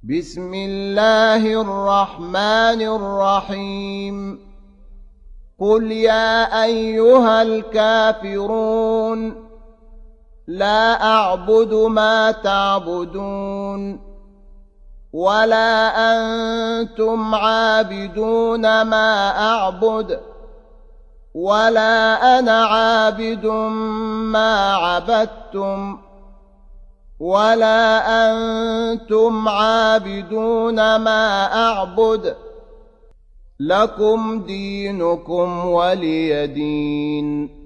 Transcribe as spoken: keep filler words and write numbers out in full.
بسم الله الرحمن الرحيم قل يا أيها الكافرون لا أعبد ما تعبدون ولا أنتم عابدون ما أعبد ولا أنا عابد ما عبدتم ولا أنتم عابدون ما أعبد لكم دينكم ولي دين.